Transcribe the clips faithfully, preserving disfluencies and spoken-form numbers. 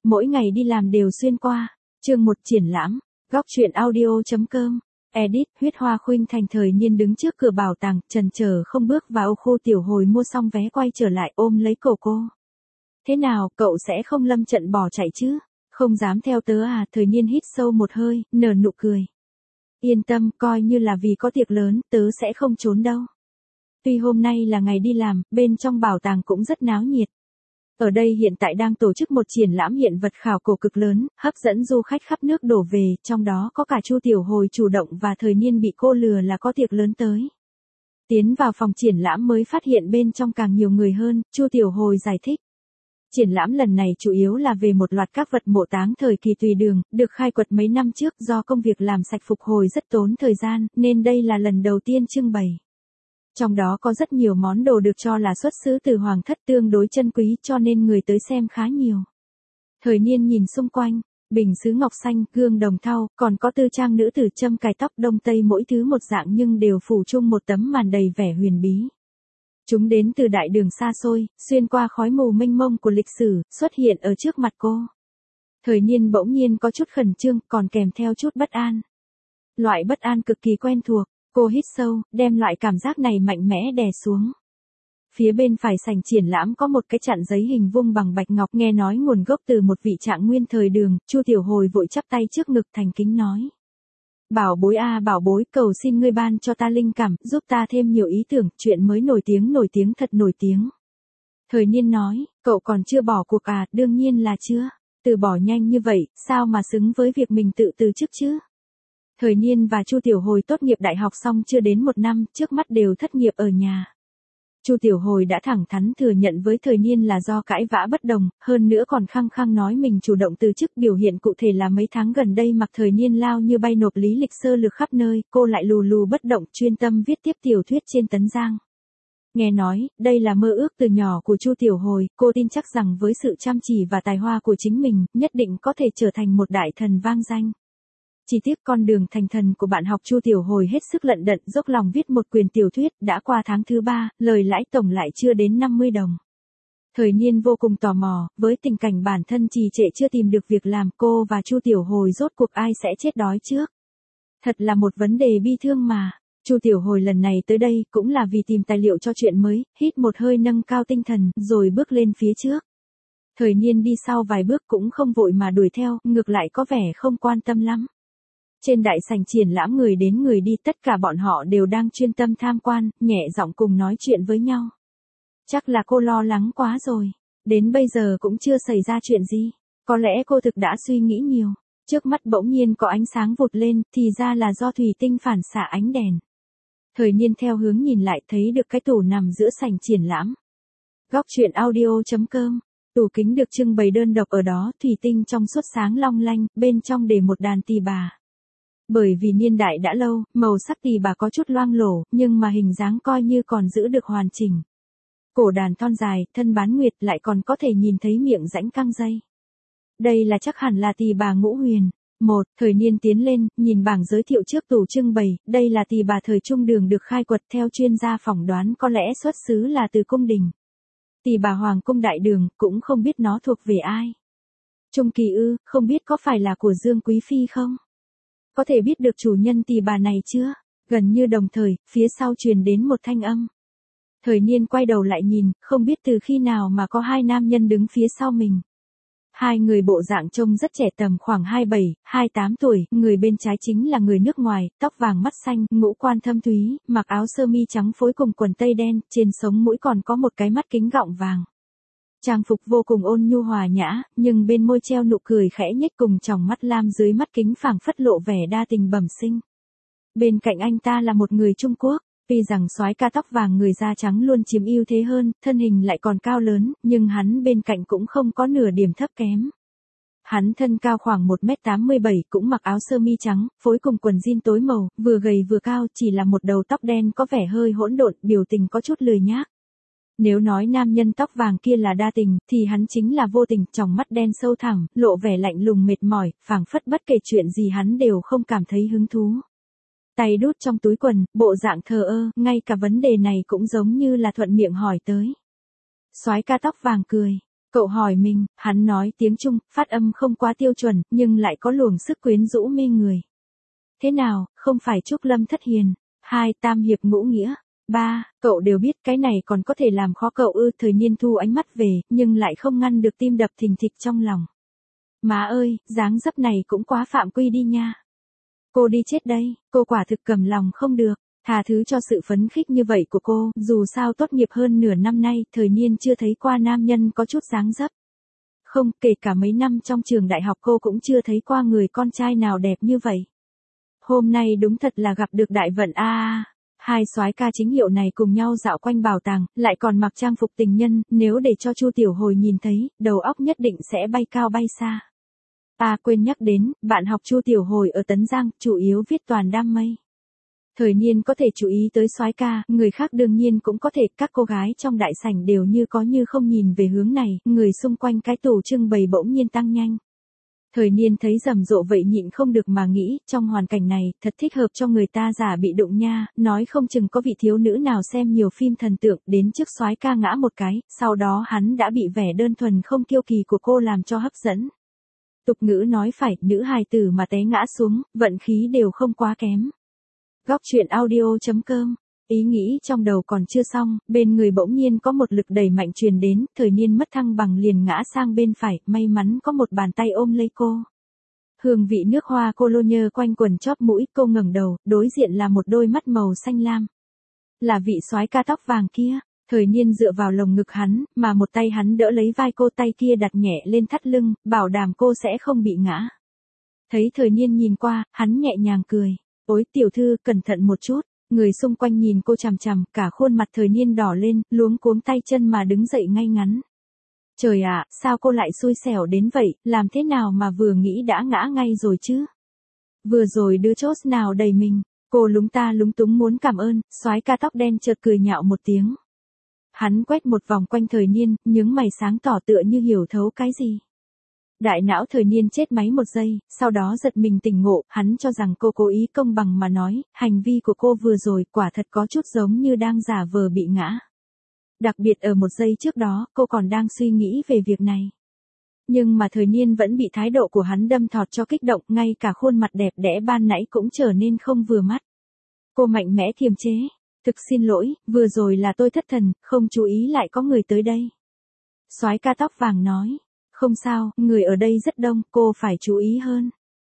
mỗi ngày đi làm đều xuyên qua. Chương một triển lãm, góc truyện audio.com, edit, huyết hoa khuynh thành. Thời Niên đứng trước cửa bảo tàng, chần chờ không bước vào. Khu Tiểu Hồi mua xong vé quay trở lại ôm lấy cổ cô. Thế nào, cậu sẽ không lâm trận bỏ chạy chứ? Không dám theo tớ à? Thời Niên hít sâu một hơi, nở nụ cười. Yên tâm, coi như là vì có tiệc lớn, tớ sẽ không trốn đâu. Tuy hôm nay là ngày đi làm, bên trong bảo tàng cũng rất náo nhiệt. Ở đây hiện tại đang tổ chức một triển lãm hiện vật khảo cổ cực lớn, hấp dẫn du khách khắp nước đổ về, trong đó có cả Chu Tiểu Hồi chủ động và Thời Niên bị cô lừa là có tiệc lớn tới. Tiến vào phòng triển lãm mới phát hiện bên trong càng nhiều người hơn, Chu Tiểu Hồi giải thích. Triển lãm lần này chủ yếu là về một loạt các vật mộ táng thời kỳ Tùy Đường, được khai quật mấy năm trước. Do công việc làm sạch phục hồi rất tốn thời gian, nên đây là lần đầu tiên trưng bày. Trong đó có rất nhiều món đồ được cho là xuất xứ từ hoàng thất, tương đối chân quý, cho nên người tới xem khá nhiều. Thời Niên nhìn xung quanh, bình sứ ngọc xanh, gương đồng thau, còn có tư trang nữ tử châm cài tóc đông tây, mỗi thứ một dạng nhưng đều phủ chung một tấm màn đầy vẻ huyền bí. Chúng đến từ đại đường xa xôi, xuyên qua khói mù mênh mông của lịch sử, xuất hiện ở trước mặt cô. Thời Niên bỗng nhiên có chút khẩn trương, còn kèm theo chút bất an. Loại bất an cực kỳ quen thuộc. Cô hít sâu, đem loại cảm giác này mạnh mẽ đè xuống. Phía bên phải sảnh triển lãm có một cái chặn giấy hình vuông bằng bạch ngọc, nghe nói nguồn gốc từ một vị trạng nguyên thời Đường. Chu Tiểu Hồi vội chắp tay trước ngực thành kính nói. Bảo bối a à, bảo bối, cầu xin ngươi ban cho ta linh cảm, giúp ta thêm nhiều ý tưởng, chuyện mới nổi tiếng nổi tiếng thật nổi tiếng. Thời Niên nói, cậu còn chưa bỏ cuộc à? Đương nhiên là chưa. Từ bỏ nhanh như vậy, sao mà xứng với việc mình tự từ chức chứ? Thời Niên và Chu Tiểu Hồi tốt nghiệp đại học xong chưa đến một năm, trước mắt đều thất nghiệp ở nhà. Chu Tiểu Hồi đã thẳng thắn thừa nhận với Thời Niên là do cãi vã bất đồng, hơn nữa còn khăng khăng nói mình chủ động từ chức. Biểu hiện cụ thể là mấy tháng gần đây mặc Thời Niên lao như bay nộp lý lịch sơ lược khắp nơi, cô lại lù lù bất động, chuyên tâm viết tiếp tiểu thuyết trên Tấn Giang. Nghe nói, đây là mơ ước từ nhỏ của Chu Tiểu Hồi, cô tin chắc rằng với sự chăm chỉ và tài hoa của chính mình, nhất định có thể trở thành một đại thần vang danh. Chỉ tiếc con đường thành thần của bạn học Chu Tiểu Hồi hết sức lận đận, dốc lòng viết một quyển tiểu thuyết, đã qua tháng thứ ba, lời lãi tổng lại chưa đến năm mươi đồng. Thời Niên vô cùng tò mò, với tình cảnh bản thân trì trệ chưa tìm được việc làm, cô và Chu Tiểu Hồi rốt cuộc ai sẽ chết đói trước? Thật là một vấn đề bi thương mà. Chu Tiểu Hồi lần này tới đây cũng là vì tìm tài liệu cho chuyện mới, hít một hơi nâng cao tinh thần, rồi bước lên phía trước. Thời Niên đi sau vài bước cũng không vội mà đuổi theo, ngược lại có vẻ không quan tâm lắm. Trên đại sảnh triển lãm người đến người đi, tất cả bọn họ đều đang chuyên tâm tham quan, nhẹ giọng cùng nói chuyện với nhau. Chắc là cô lo lắng quá rồi, đến bây giờ cũng chưa xảy ra chuyện gì. Có lẽ cô thực đã suy nghĩ nhiều. Trước mắt bỗng nhiên có ánh sáng vụt lên, thì ra là do thủy tinh phản xạ ánh đèn. Thời Niên theo hướng nhìn lại thấy được cái tủ nằm giữa sảnh triển lãm. Góc truyện audio.com, tủ kính được trưng bày đơn độc ở đó, thủy tinh trong suốt sáng long lanh, bên trong để một đàn tỳ bà. Bởi vì niên đại đã lâu, màu sắc tỳ bà có chút loang lổ, nhưng mà hình dáng coi như còn giữ được hoàn chỉnh. Cổ đàn thon dài, thân bán nguyệt, lại còn có thể nhìn thấy miệng rãnh căng dây. Đây là chắc hẳn là tỳ bà Ngũ Huyền. Một, Thời Niên tiến lên, nhìn bảng giới thiệu trước tủ trưng bày, đây là tỳ bà thời Trung Đường được khai quật, theo chuyên gia phỏng đoán có lẽ xuất xứ là từ cung đình. Tỳ bà Hoàng cung Đại Đường, cũng không biết nó thuộc về ai. Trung kỳ ư, không biết có phải là của Dương Quý Phi không? Có thể biết được chủ nhân tỳ bà này chưa? Gần như đồng thời, phía sau truyền đến một thanh âm. Thời Niên quay đầu lại nhìn, không biết từ khi nào mà có hai nam nhân đứng phía sau mình. Hai người bộ dạng trông rất trẻ, tầm khoảng hai mươi bảy, hai mươi tám tuổi, người bên trái chính là người nước ngoài, tóc vàng mắt xanh, ngũ quan thâm thúy, mặc áo sơ mi trắng phối cùng quần tây đen, trên sống mũi còn có một cái mắt kính gọng vàng. Trang phục vô cùng ôn nhu hòa nhã, nhưng bên môi treo nụ cười khẽ nhếch cùng tròng mắt lam dưới mắt kính phảng phất lộ vẻ đa tình bẩm sinh. Bên cạnh anh ta là một người Trung Quốc, tuy rằng soái ca tóc vàng người da trắng luôn chiếm ưu thế hơn, thân hình lại còn cao lớn, nhưng hắn bên cạnh cũng không có nửa điểm thấp kém. Hắn thân cao khoảng một mét tám mươi bảy, cũng mặc áo sơ mi trắng, phối cùng quần jean tối màu, vừa gầy vừa cao, chỉ là một đầu tóc đen có vẻ hơi hỗn độn, biểu tình có chút lười nhác. Nếu nói nam nhân tóc vàng kia là đa tình, thì hắn chính là vô tình, tròng mắt đen sâu thẳm, lộ vẻ lạnh lùng mệt mỏi, phảng phất bất kể chuyện gì hắn đều không cảm thấy hứng thú. Tay đút trong túi quần, bộ dạng thờ ơ, ngay cả vấn đề này cũng giống như là thuận miệng hỏi tới. Soái ca tóc vàng cười, Cậu hỏi mình, hắn nói tiếng Trung, phát âm không quá tiêu chuẩn, nhưng lại có luồng sức quyến rũ mê người. Thế nào, không phải Trúc Lâm thất hiền. Hai, tam hiệp ngũ nghĩa. Ba, cậu đều biết cái này còn có thể làm khó cậu ư. Thời Niên thu ánh mắt về, nhưng lại không ngăn được tim đập thình thịch trong lòng. Má ơi, dáng dấp này cũng quá phạm quy đi nha. Cô đi chết đây, cô quả thực cầm lòng không được. Tha thứ cho sự phấn khích như vậy của cô, dù sao tốt nghiệp hơn nửa năm nay, Thời Niên chưa thấy qua nam nhân có chút dáng dấp. Không, kể cả mấy năm trong trường đại học cô cũng chưa thấy qua người con trai nào đẹp như vậy. Hôm nay đúng thật là gặp được đại vận a. À, hai soái ca chính hiệu này cùng nhau dạo quanh bảo tàng, lại còn mặc trang phục tình nhân, nếu để cho Chu Tiểu Hồi nhìn thấy, đầu óc nhất định sẽ bay cao bay xa. À quên nhắc đến, bạn học Chu Tiểu Hồi ở Tấn Giang, chủ yếu viết toàn đam mây. Thời Niên có thể chú ý tới soái ca, người khác đương nhiên cũng có thể, các cô gái trong đại sảnh đều như có như không nhìn về hướng này, người xung quanh cái tủ trưng bày bỗng nhiên tăng nhanh. Thời Niên thấy rầm rộ vậy nhịn không được mà nghĩ, trong hoàn cảnh này, thật thích hợp cho người ta giả bị đụng nha, nói không chừng có vị thiếu nữ nào xem nhiều phim thần tượng, đến trước soái ca ngã một cái, sau đó hắn đã bị vẻ đơn thuần không kiêu kỳ của cô làm cho hấp dẫn. Tục ngữ nói phải, nữ hài tử mà té ngã xuống, vận khí đều không quá kém. Góc truyện audio chấm com. Ý nghĩ trong đầu còn chưa xong, bên người bỗng nhiên có một lực đẩy mạnh truyền đến, Thời Niên mất thăng bằng liền ngã sang bên phải, may mắn có một bàn tay ôm lấy cô. Hương vị nước hoa cologne quanh quần chóp mũi, cô ngẩng đầu, đối diện là một đôi mắt màu xanh lam. Là vị soái ca tóc vàng kia. Thời Niên dựa vào lồng ngực hắn, mà một tay hắn đỡ lấy vai cô, tay kia đặt nhẹ lên thắt lưng, bảo đảm cô sẽ không bị ngã. Thấy Thời Niên nhìn qua, hắn nhẹ nhàng cười. Ôi tiểu thư, cẩn thận một chút. Người xung quanh nhìn cô chằm chằm, cả khuôn mặt Thời Niên đỏ lên, luống cuống tay chân mà đứng dậy ngay ngắn. Trời ạ, sao cô lại xui xẻo đến vậy, làm thế nào mà vừa nghĩ đã ngã ngay rồi chứ? Vừa rồi đứa chốt nào đầy mình, cô lúng ta lúng túng muốn cảm ơn, soái ca tóc đen chợt cười nhạo một tiếng. Hắn quét một vòng quanh Thời Niên, nhướng mày sáng tỏ tựa như hiểu thấu cái gì. Đại não Thời Niên chết máy một giây, sau đó giật mình tỉnh ngộ, hắn cho rằng cô cố ý công bằng mà nói, hành vi của cô vừa rồi quả thật có chút giống như đang giả vờ bị ngã. Đặc biệt ở một giây trước đó, cô còn đang suy nghĩ về việc này. Nhưng mà Thời Niên vẫn bị thái độ của hắn đâm thọt cho kích động, ngay cả khuôn mặt đẹp đẽ ban nãy cũng trở nên không vừa mắt. Cô mạnh mẽ kiềm chế. Thực xin lỗi, vừa rồi là tôi thất thần, không chú ý lại có người tới đây. Soái ca tóc vàng nói. Không sao, người ở đây rất đông, cô phải chú ý hơn.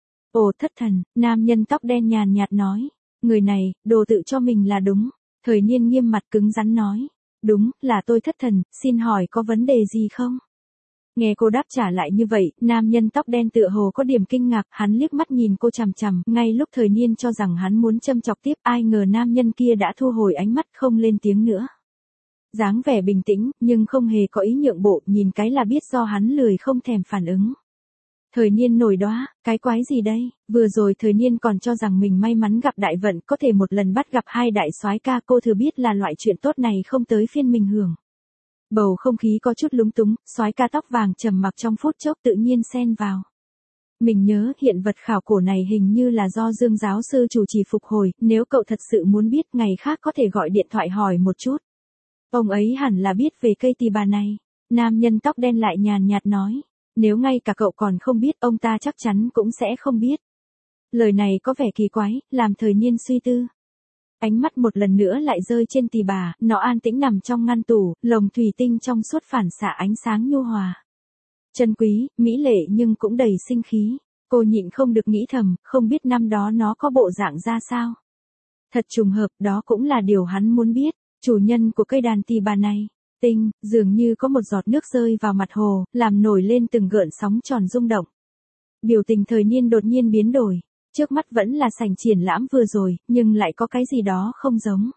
Ồ thất thần, nam nhân tóc đen nhàn nhạt nói. Người này, đồ tự cho mình là đúng. Thời Niên nghiêm mặt cứng rắn nói. Đúng, là tôi thất thần, xin hỏi có vấn đề gì không? Nghe cô đáp trả lại như vậy, nam nhân tóc đen tựa hồ có điểm kinh ngạc, hắn liếc mắt nhìn cô chằm chằm, ngay lúc Thời Niên cho rằng hắn muốn châm chọc tiếp, ai ngờ nam nhân kia đã thu hồi ánh mắt không lên tiếng nữa. Dáng vẻ bình tĩnh, nhưng không hề có ý nhượng bộ, nhìn cái là biết do hắn lười không thèm phản ứng. Thời Niên nổi đoá, cái quái gì đây, vừa rồi Thời Niên còn cho rằng mình may mắn gặp đại vận, có thể một lần bắt gặp hai đại soái ca, cô thừa biết là loại chuyện tốt này không tới phiên mình hưởng. Bầu không khí có chút lúng túng, soái ca tóc vàng trầm mặc trong phút chốc tự nhiên xen vào. Mình nhớ hiện vật khảo cổ này hình như là do Dương giáo sư chủ trì phục hồi, nếu cậu thật sự muốn biết ngày khác có thể gọi điện thoại hỏi một chút. Ông ấy hẳn là biết về cây tỳ bà này. Nam nhân tóc đen lại nhàn nhạt nói. Nếu ngay cả cậu còn không biết, ông ta chắc chắn cũng sẽ không biết. Lời này có vẻ kỳ quái, làm Thời Niên suy tư. Ánh mắt một lần nữa lại rơi trên tỳ bà, nó an tĩnh nằm trong ngăn tủ, lồng thủy tinh trong suốt phản xạ ánh sáng nhu hòa. Chân quý, mỹ lệ nhưng cũng đầy sinh khí. Cô nhịn không được nghĩ thầm, không biết năm đó nó có bộ dạng ra sao. Thật trùng hợp, đó cũng là điều hắn muốn biết. Chủ nhân của cây đàn tỳ bà này, tinh, dường như có một giọt nước rơi vào mặt hồ, làm nổi lên từng gợn sóng tròn rung động. Biểu tình Thời Niên đột nhiên biến đổi. Trước mắt vẫn là sảnh triển lãm vừa rồi, nhưng lại có cái gì đó không giống.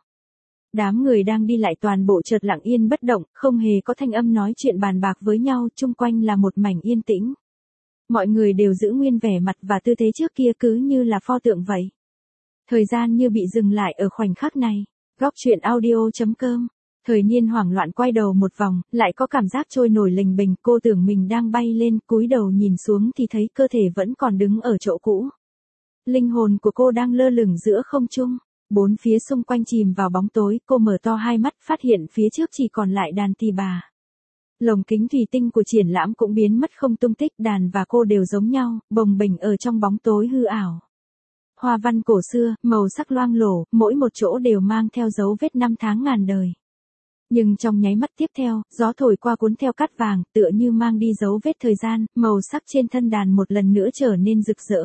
Đám người đang đi lại toàn bộ chợt lặng yên bất động, không hề có thanh âm nói chuyện bàn bạc với nhau, chung quanh là một mảnh yên tĩnh. Mọi người đều giữ nguyên vẻ mặt và tư thế trước kia cứ như là pho tượng vậy. Thời gian như bị dừng lại ở khoảnh khắc này. Góc truyện audio chấm com. Thời Niên hoảng loạn quay đầu một vòng, lại có cảm giác trôi nổi lềnh bềnh, cô tưởng mình đang bay lên, cúi đầu nhìn xuống thì thấy cơ thể vẫn còn đứng ở chỗ cũ. Linh hồn của cô đang lơ lửng giữa không trung, bốn phía xung quanh chìm vào bóng tối, cô mở to hai mắt, phát hiện phía trước chỉ còn lại đàn tỳ bà. Lồng kính thủy tinh của triển lãm cũng biến mất không tung tích, đàn và cô đều giống nhau, bồng bềnh ở trong bóng tối hư ảo. Hoa văn cổ xưa, màu sắc loang lổ, mỗi một chỗ đều mang theo dấu vết năm tháng ngàn đời. Nhưng trong nháy mắt tiếp theo, gió thổi qua cuốn theo cát vàng, tựa như mang đi dấu vết thời gian, màu sắc trên thân đàn một lần nữa trở nên rực rỡ.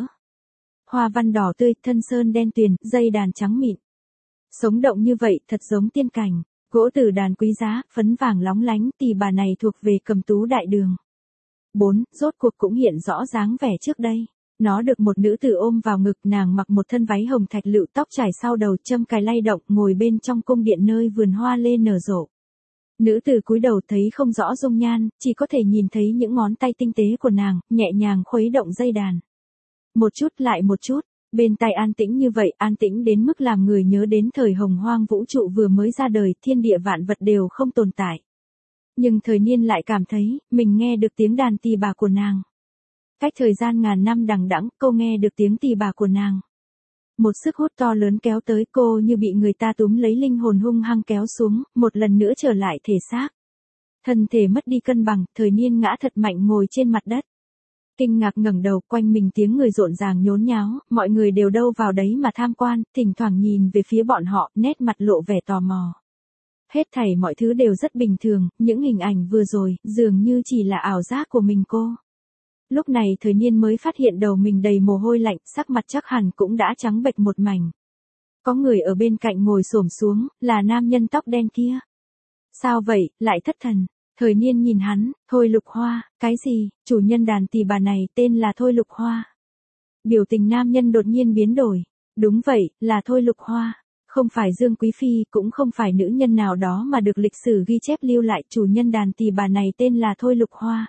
Hoa văn đỏ tươi, thân sơn đen tuyền, dây đàn trắng mịn. Sống động như vậy, thật giống tiên cảnh. Gỗ tử đàn quý giá, phấn vàng lóng lánh, tỳ bà này thuộc về Cầm Tú Đại Đường. bốn. Rốt cuộc cũng hiện rõ dáng vẻ trước đây. Nó được một nữ tử ôm vào ngực, nàng mặc một thân váy hồng thạch lựu, tóc trải sau đầu, châm cài lay động, ngồi bên trong cung điện nơi vườn hoa lê nở rộ. Nữ tử cúi đầu thấy không rõ dung nhan, chỉ có thể nhìn thấy những ngón tay tinh tế của nàng, nhẹ nhàng khuấy động dây đàn. Một chút lại một chút, bên tai an tĩnh như vậy, an tĩnh đến mức làm người nhớ đến thời hồng hoang vũ trụ vừa mới ra đời, thiên địa vạn vật đều không tồn tại. Nhưng Thời Niên lại cảm thấy, mình nghe được tiếng đàn tỳ bà của nàng. Cách thời gian ngàn năm đằng đẵng, cô nghe được tiếng tỳ bà của nàng. Một sức hút to lớn kéo tới, cô như bị người ta túm lấy linh hồn hung hăng kéo xuống, một lần nữa trở lại thể xác. Thân thể mất đi cân bằng, Thời Niên ngã thật mạnh ngồi trên mặt đất. Kinh ngạc ngẩng đầu, quanh mình tiếng người rộn ràng nhốn nháo, mọi người đều đâu vào đấy mà tham quan, thỉnh thoảng nhìn về phía bọn họ, nét mặt lộ vẻ tò mò. Hết thảy mọi thứ đều rất bình thường, những hình ảnh vừa rồi, dường như chỉ là ảo giác của mình cô. Lúc này Thời Niên mới phát hiện đầu mình đầy mồ hôi lạnh, sắc mặt chắc hẳn cũng đã trắng bệch một mảnh. Có người ở bên cạnh ngồi xổm xuống, là nam nhân tóc đen kia. Sao vậy, lại thất thần? Thời Niên nhìn hắn, Thôi Lục Hoa, cái gì, chủ nhân đàn tỳ bà này tên là Thôi Lục Hoa. Biểu tình nam nhân đột nhiên biến đổi. Đúng vậy, là Thôi Lục Hoa. Không phải Dương Quý Phi, cũng không phải nữ nhân nào đó mà được lịch sử ghi chép lưu lại, chủ nhân đàn tỳ bà này tên là Thôi Lục Hoa.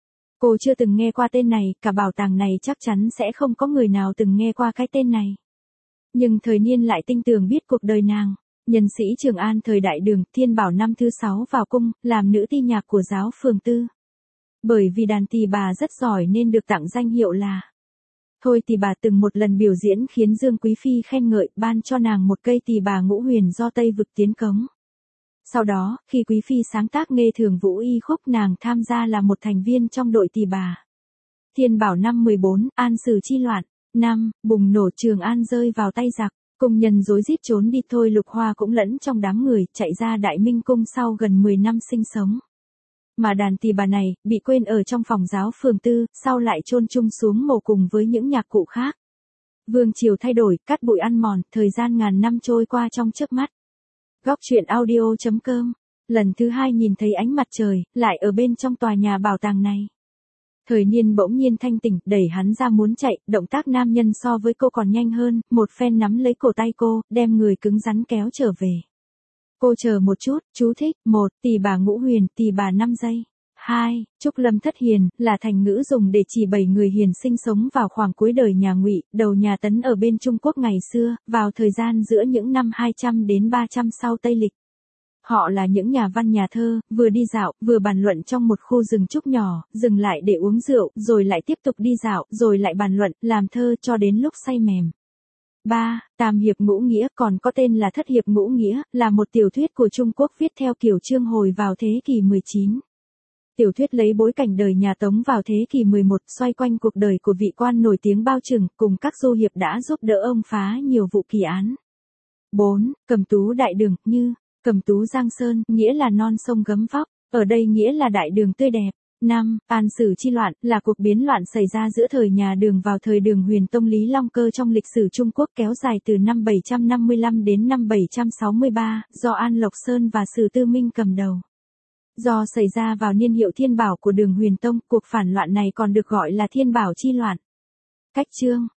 Cô chưa từng nghe qua tên này, cả bảo tàng này chắc chắn sẽ không có người nào từng nghe qua cái tên này. Nhưng Thời Niên lại tinh tường biết cuộc đời nàng. Nhân sĩ Trường An thời Đại Đường, Thiên Bảo năm thứ sáu vào cung, làm nữ ti nhạc của giáo phường tư. Bởi vì đàn tỳ bà rất giỏi nên được tặng danh hiệu là Thôi tỳ bà, từng một lần biểu diễn khiến Dương Quý Phi khen ngợi, ban cho nàng một cây tỳ bà ngũ huyền do Tây vực tiến cống. Sau đó, khi Quý Phi sáng tác Nghê Thường Vũ Y khúc, nàng tham gia là một thành viên trong đội tỳ bà. Thiên Bảo năm mười bốn, An Sử chi loạn. Năm, bùng nổ, Trường An rơi vào tay giặc. Cung nhân rối rít trốn đi, Thôi Lục Hoa cũng lẫn trong đám người, chạy ra Đại Minh Cung sau gần mười năm sinh sống. Mà đàn tỳ bà này, bị quên ở trong phòng giáo phường tư, sau lại chôn chung xuống mồ cùng với những nhạc cụ khác. Vương triều thay đổi, cát bụi ăn mòn, thời gian ngàn năm trôi qua trong chớp mắt. Góc truyện audio chấm com. Lần thứ hai nhìn thấy ánh mặt trời, lại ở bên trong tòa nhà bảo tàng này. Thời Niên bỗng nhiên thanh tỉnh, đẩy hắn ra muốn chạy, động tác nam nhân so với cô còn nhanh hơn, một phen nắm lấy cổ tay cô, đem người cứng rắn kéo trở về. Cô chờ một chút, chú thích, một, tỳ bà ngũ huyền, tỳ bà năm giây. hai. Trúc Lâm Thất Hiền, là thành ngữ dùng để chỉ bảy người hiền sinh sống vào khoảng cuối đời nhà Ngụy, đầu nhà Tấn ở bên Trung Quốc ngày xưa, vào thời gian giữa những năm hai trăm đến ba trăm sau Tây Lịch. Họ là những nhà văn nhà thơ, vừa đi dạo, vừa bàn luận trong một khu rừng trúc nhỏ, dừng lại để uống rượu, rồi lại tiếp tục đi dạo, rồi lại bàn luận, làm thơ cho đến lúc say mềm. ba. Tam hiệp ngũ nghĩa, còn có tên là Thất hiệp ngũ nghĩa, là một tiểu thuyết của Trung Quốc viết theo kiểu chương hồi vào thế kỷ mười chín. Tiểu thuyết lấy bối cảnh đời nhà Tống vào thế kỷ mười một, xoay quanh cuộc đời của vị quan nổi tiếng Bao Trừng, cùng các du hiệp đã giúp đỡ ông phá nhiều vụ kỳ án. bốn. Cầm Tú Đại Đường, như Cầm Tú Giang Sơn, nghĩa là non sông gấm vóc, ở đây nghĩa là đại đường tươi đẹp. năm. An Sử chi loạn, là cuộc biến loạn xảy ra giữa thời nhà Đường vào thời Đường Huyền Tông Lý Long Cơ trong lịch sử Trung Quốc, kéo dài từ năm bảy trăm năm mươi lăm đến năm bảy trăm sáu mươi ba, do An Lộc Sơn và Sử Tư Minh cầm đầu. Do xảy ra vào niên hiệu Thiên Bảo của Đường Huyền Tông, cuộc phản loạn này còn được gọi là Thiên Bảo chi loạn. Cách chương